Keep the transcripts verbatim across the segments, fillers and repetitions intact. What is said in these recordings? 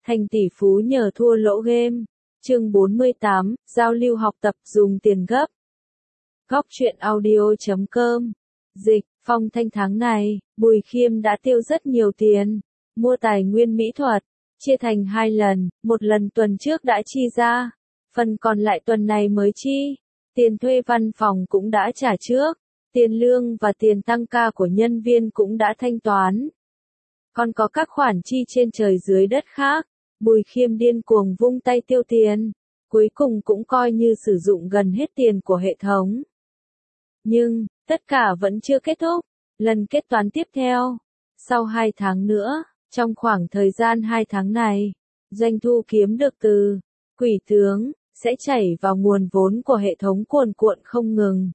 Thành tỷ phú nhờ thua lỗ game. Chương bốn mươi tám, giao lưu học tập dùng tiền gấp. Góc truyện audio chấm com. Dịch, Phong Thanh tháng này, Bùi Khiêm đã tiêu rất nhiều tiền, mua tài nguyên mỹ thuật, chia thành hai lần, một lần tuần trước đã chi ra, phần còn lại tuần này mới chi. Tiền thuê văn phòng cũng đã trả trước, tiền lương và tiền tăng ca của nhân viên cũng đã thanh toán. Còn có các khoản chi trên trời dưới đất khác, Bùi Khiêm điên cuồng vung tay tiêu tiền, cuối cùng cũng coi như sử dụng gần hết tiền của hệ thống. Nhưng, tất cả vẫn chưa kết thúc, lần kết toán tiếp theo, sau hai tháng nữa, trong khoảng thời gian hai tháng này, doanh thu kiếm được từ quỷ tướng sẽ chảy vào nguồn vốn của hệ thống cuồn cuộn không ngừng.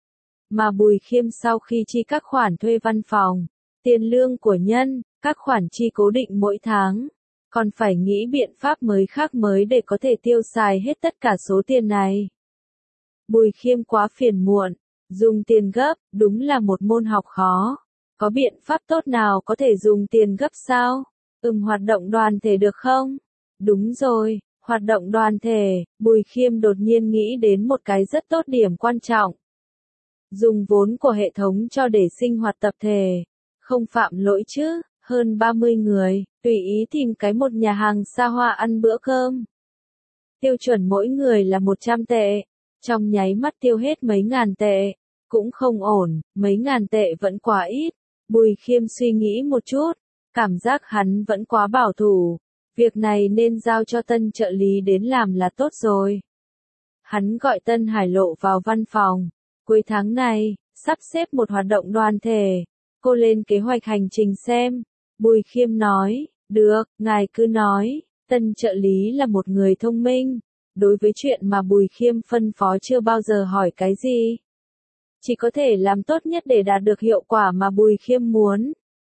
Mà Bùi Khiêm sau khi chi các khoản thuê văn phòng, tiền lương của nhân, các khoản chi cố định mỗi tháng, còn phải nghĩ biện pháp mới khác mới để có thể tiêu xài hết tất cả số tiền này. Bùi Khiêm quá phiền muộn, dùng tiền gấp, đúng là một môn học khó. Có biện pháp tốt nào có thể dùng tiền gấp sao? Ừm hoạt động đoàn thể được không? Đúng rồi, hoạt động đoàn thể, Bùi Khiêm đột nhiên nghĩ đến một cái rất tốt điểm quan trọng. Dùng vốn của hệ thống cho để sinh hoạt tập thể, không phạm lỗi chứ, hơn ba mươi người, tùy ý tìm cái một nhà hàng xa hoa ăn bữa cơm. Tiêu chuẩn mỗi người là một trăm tệ, trong nháy mắt tiêu hết mấy ngàn tệ, cũng không ổn, mấy ngàn tệ vẫn quá ít. Bùi Khiêm suy nghĩ một chút, cảm giác hắn vẫn quá bảo thủ, việc này nên giao cho tân trợ lý đến làm là tốt rồi. Hắn gọi Tân Hải Lộ vào văn phòng, cuối tháng này, sắp xếp một hoạt động đoàn thể, cô lên kế hoạch hành trình xem. Bùi Khiêm nói, được, ngài cứ nói, tân trợ lý là một người thông minh, đối với chuyện mà Bùi Khiêm phân phó chưa bao giờ hỏi cái gì. Chỉ có thể làm tốt nhất để đạt được hiệu quả mà Bùi Khiêm muốn.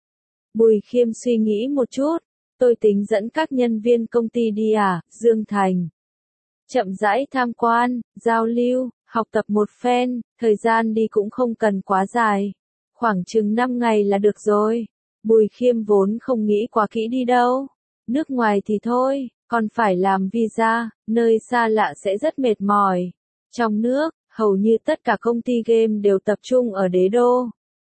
Bùi Khiêm suy nghĩ một chút, tôi tính dẫn các nhân viên công ty đi à, Dương Thành. Chậm rãi tham quan, giao lưu, học tập một phen, thời gian đi cũng không cần quá dài. Khoảng chừng năm ngày là được rồi. Bùi Khiêm vốn không nghĩ quá kỹ đi đâu. Nước ngoài thì thôi, còn phải làm visa, nơi xa lạ sẽ rất mệt mỏi. Trong nước, hầu như tất cả công ty game đều tập trung ở Đế Đô,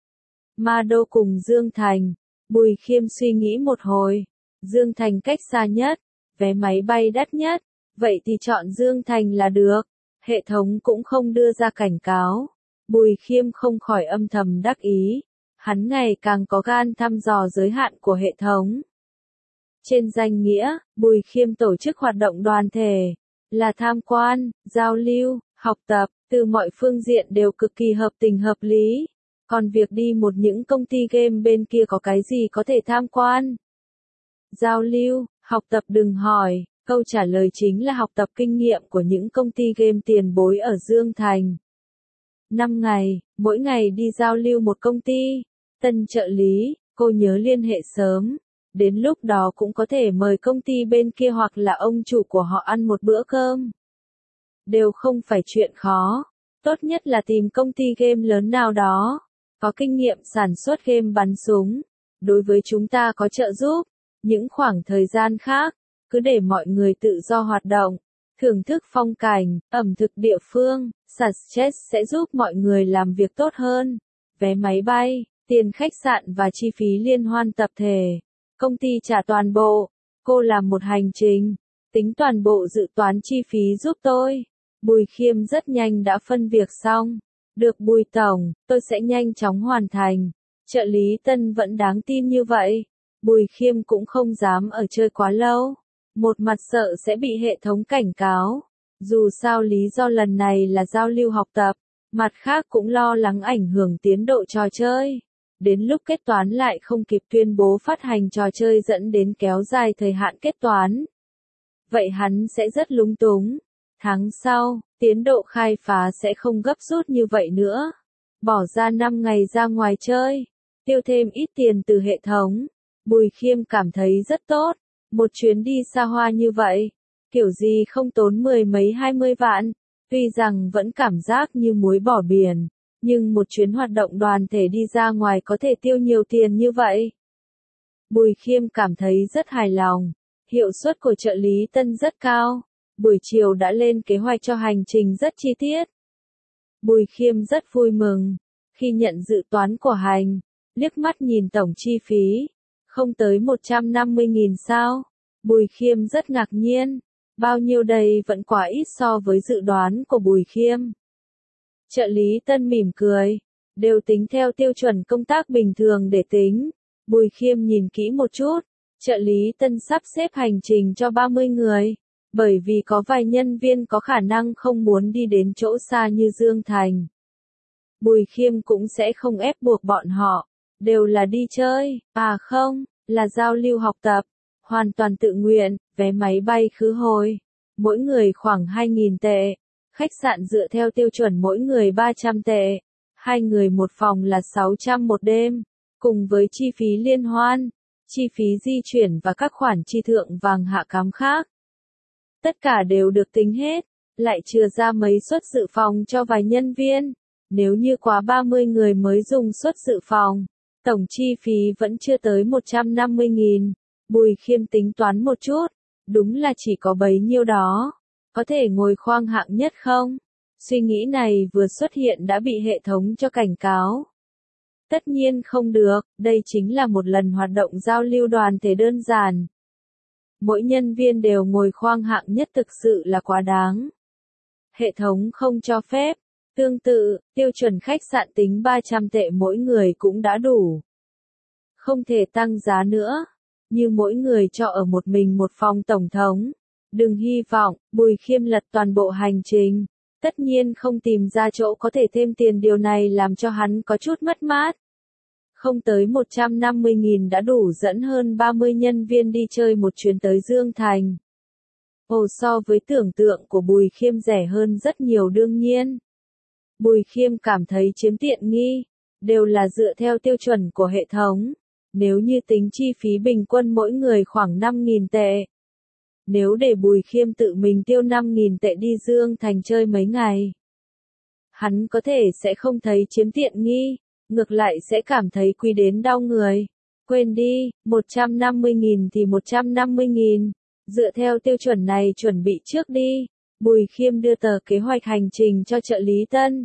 Ma Đô cùng Dương Thành. Bùi Khiêm suy nghĩ một hồi. Dương Thành cách xa nhất, vé máy bay đắt nhất, vậy thì chọn Dương Thành là được. Hệ thống cũng không đưa ra cảnh cáo. Bùi Khiêm không khỏi âm thầm đắc ý. Hắn ngày càng có gan thăm dò giới hạn của hệ thống. Trên danh nghĩa, Bùi Khiêm tổ chức hoạt động đoàn thể, là tham quan, giao lưu, học tập, từ mọi phương diện đều cực kỳ hợp tình hợp lý. Còn việc đi một những công ty game bên kia có cái gì có thể tham quan? Giao lưu, học tập đừng hỏi, câu trả lời chính là học tập kinh nghiệm của những công ty game tiền bối ở Dương Thành. năm ngày, mỗi ngày đi giao lưu một công ty. Tân trợ lý, cô nhớ liên hệ sớm. Đến lúc đó cũng có thể mời công ty bên kia hoặc là ông chủ của họ ăn một bữa cơm. Đều không phải chuyện khó. Tốt nhất là tìm công ty game lớn nào đó, có kinh nghiệm sản xuất game bắn súng. Đối với chúng ta có trợ giúp. Những khoảng thời gian khác, cứ để mọi người tự do hoạt động, thưởng thức phong cảnh, ẩm thực địa phương, xả stress sẽ giúp mọi người làm việc tốt hơn. Vé máy bay, tiền khách sạn và chi phí liên hoan tập thể, công ty trả toàn bộ. Cô làm một hành trình, tính toàn bộ dự toán chi phí giúp tôi. Bùi Khiêm rất nhanh đã phân việc xong. Được Bùi Tổng, tôi sẽ nhanh chóng hoàn thành. Trợ lý Tân vẫn đáng tin như vậy. Bùi Khiêm cũng không dám ở chơi quá lâu. Một mặt sợ sẽ bị hệ thống cảnh cáo. Dù sao lý do lần này là giao lưu học tập. Mặt khác cũng lo lắng ảnh hưởng tiến độ trò chơi. Đến lúc kết toán lại không kịp tuyên bố phát hành trò chơi dẫn đến kéo dài thời hạn kết toán. Vậy hắn sẽ rất lúng túng. Tháng sau, tiến độ khai phá sẽ không gấp rút như vậy nữa. Bỏ ra năm ngày ra ngoài chơi, tiêu thêm ít tiền từ hệ thống. Bùi Khiêm cảm thấy rất tốt. Một chuyến đi xa hoa như vậy, kiểu gì không tốn mười mấy hai mươi vạn. Tuy rằng vẫn cảm giác như muối bỏ biển, nhưng một chuyến hoạt động đoàn thể đi ra ngoài có thể tiêu nhiều tiền như vậy. Bùi Khiêm cảm thấy rất hài lòng. Hiệu suất của trợ lý Tân rất cao. Buổi chiều đã lên kế hoạch cho hành trình rất chi tiết. Bùi Khiêm rất vui mừng. Khi nhận dự toán của hành, liếc mắt nhìn tổng chi phí. Không tới một trăm năm mươi nghìn sao. Bùi Khiêm rất ngạc nhiên. Bao nhiêu đây vẫn quá ít so với dự đoán của Bùi Khiêm. Trợ lý Tân mỉm cười. Đều tính theo tiêu chuẩn công tác bình thường để tính. Bùi Khiêm nhìn kỹ một chút. Trợ lý Tân sắp xếp hành trình cho ba mươi người. Bởi vì có vài nhân viên có khả năng không muốn đi đến chỗ xa như Dương Thành. Bùi Khiêm cũng sẽ không ép buộc bọn họ. Đều là đi chơi, à không, là giao lưu học tập. Hoàn toàn tự nguyện, vé máy bay khứ hồi. Mỗi người khoảng hai nghìn tệ. Khách sạn dựa theo tiêu chuẩn mỗi người ba trăm tệ. Hai người một phòng là sáu trăm một đêm. Cùng với chi phí liên hoan, chi phí di chuyển và các khoản chi thượng vàng hạ cám khác. Tất cả đều được tính hết, lại chừa ra mấy suất dự phòng cho vài nhân viên. Nếu như quá ba mươi người mới dùng suất dự phòng, tổng chi phí vẫn chưa tới một trăm năm mươi nghìn. Bùi Khiêm tính toán một chút, đúng là chỉ có bấy nhiêu đó. Có thể ngồi khoang hạng nhất không? Suy nghĩ này vừa xuất hiện đã bị hệ thống cho cảnh cáo. Tất nhiên không được, đây chính là một lần hoạt động giao lưu đoàn thể đơn giản. Mỗi nhân viên đều ngồi khoang hạng nhất thực sự là quá đáng. Hệ thống không cho phép. Tương tự, tiêu chuẩn khách sạn tính ba trăm tệ mỗi người cũng đã đủ. Không thể tăng giá nữa. Như mỗi người cho ở một mình một phòng tổng thống. Đừng hy vọng, Bùi Khiêm lật toàn bộ hành trình. Tất nhiên không tìm ra chỗ có thể thêm tiền, điều này làm cho hắn có chút mất mát. Không tới một trăm năm mươi nghìn đã đủ dẫn hơn ba mươi nhân viên đi chơi một chuyến tới Dương Thành. Ồ, so với tưởng tượng của Bùi Khiêm rẻ hơn rất nhiều đương nhiên. Bùi Khiêm cảm thấy chiếm tiện nghi, đều là dựa theo tiêu chuẩn của hệ thống. Nếu như tính chi phí bình quân mỗi người khoảng năm nghìn tệ. Nếu để Bùi Khiêm tự mình tiêu năm nghìn tệ đi Dương Thành chơi mấy ngày, hắn có thể sẽ không thấy chiếm tiện nghi, ngược lại sẽ cảm thấy quý đến đau người. Quên đi, một trăm năm mươi nghìn thì một trăm năm mươi nghìn. Dựa theo tiêu chuẩn này chuẩn bị trước đi. Bùi Khiêm đưa tờ kế hoạch hành trình cho trợ lý Tân.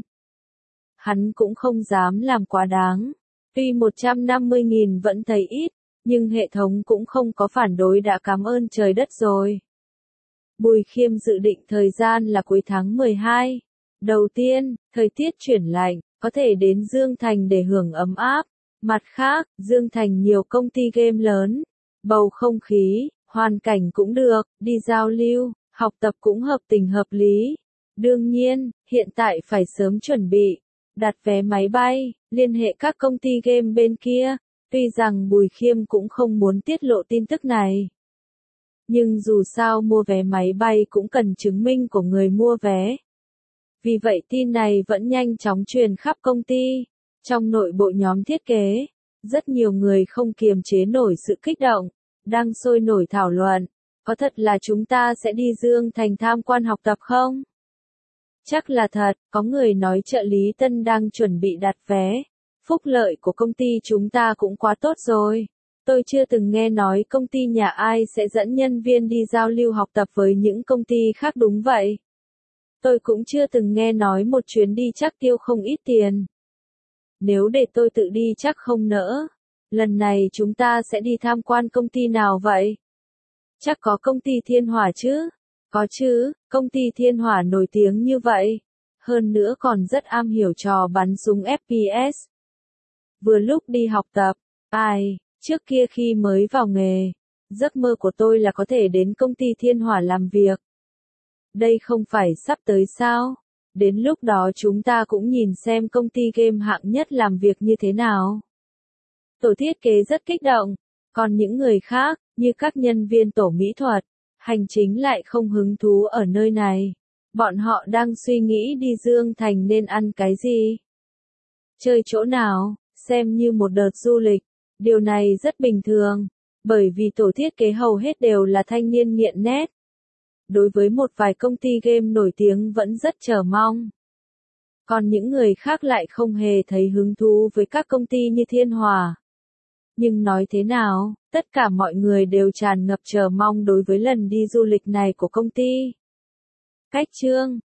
Hắn cũng không dám làm quá đáng. Tuy một trăm năm mươi nghìn vẫn thấy ít, nhưng hệ thống cũng không có phản đối, đã cảm ơn trời đất rồi. Bùi Khiêm dự định thời gian là cuối tháng mười hai. Đầu tiên, thời tiết chuyển lạnh, có thể đến Dương Thành để hưởng ấm áp. Mặt khác, Dương Thành nhiều công ty game lớn. Bầu không khí, hoàn cảnh cũng được, đi giao lưu, học tập cũng hợp tình hợp lý. Đương nhiên, hiện tại phải sớm chuẩn bị, đặt vé máy bay, liên hệ các công ty game bên kia. Tuy rằng Bùi Khiêm cũng không muốn tiết lộ tin tức này. Nhưng dù sao mua vé máy bay cũng cần chứng minh của người mua vé. Vì vậy tin này vẫn nhanh chóng truyền khắp công ty. Trong nội bộ nhóm thiết kế, rất nhiều người không kiềm chế nổi sự kích động, đang sôi nổi thảo luận. Có thật là chúng ta sẽ đi Dương Thành tham quan học tập không? Chắc là thật, có người nói trợ lý Tân đang chuẩn bị đặt vé. Phúc lợi của công ty chúng ta cũng quá tốt rồi. Tôi chưa từng nghe nói công ty nhà ai sẽ dẫn nhân viên đi giao lưu học tập với những công ty khác, đúng vậy. Tôi cũng chưa từng nghe nói một chuyến đi chắc tiêu không ít tiền. Nếu để tôi tự đi chắc không nỡ. Lần này chúng ta sẽ đi tham quan công ty nào vậy? Chắc có công ty Thiên Hỏa chứ? Có chứ, công ty Thiên Hỏa nổi tiếng như vậy. Hơn nữa còn rất am hiểu trò bắn súng ép pê ét. Vừa lúc đi học tập, ai, trước kia khi mới vào nghề, giấc mơ của tôi là có thể đến công ty Thiên Hỏa làm việc. Đây không phải sắp tới sao? Đến lúc đó chúng ta cũng nhìn xem công ty game hạng nhất làm việc như thế nào. Tổ thiết kế rất kích động, còn những người khác, như các nhân viên tổ mỹ thuật, hành chính lại không hứng thú ở nơi này. Bọn họ đang suy nghĩ đi Dương Thành nên ăn cái gì, chơi chỗ nào, xem như một đợt du lịch. Điều này rất bình thường, bởi vì tổ thiết kế hầu hết đều là thanh niên nghiện net. Đối với một vài công ty game nổi tiếng vẫn rất chờ mong. Còn những người khác lại không hề thấy hứng thú với các công ty như Thiên Hỏa. Nhưng nói thế nào, tất cả mọi người đều tràn ngập chờ mong đối với lần đi du lịch này của công ty. Cách chương